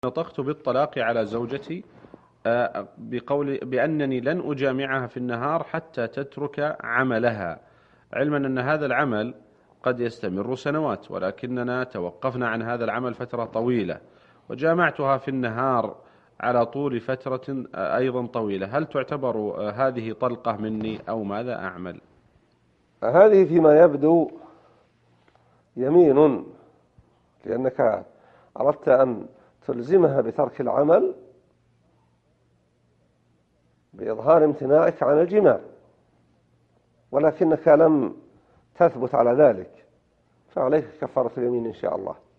نطقت بالطلاق على زوجتي بأنني لن أجامعها في النهار حتى تترك عملها، علما أن هذا العمل قد يستمر سنوات، ولكننا توقفنا عن هذا العمل فترة طويلة، وجامعتها في النهار على طول فترة أيضا طويلة. هل تعتبر هذه طلقة مني أو ماذا أعمل؟ هذه فيما يبدو يمين، لأنك أردت أن تلزمها بترك العمل بإظهار امتناعك عن الجماع، ولكنك لم تثبت على ذلك، فعليك كفارة اليمين إن شاء الله.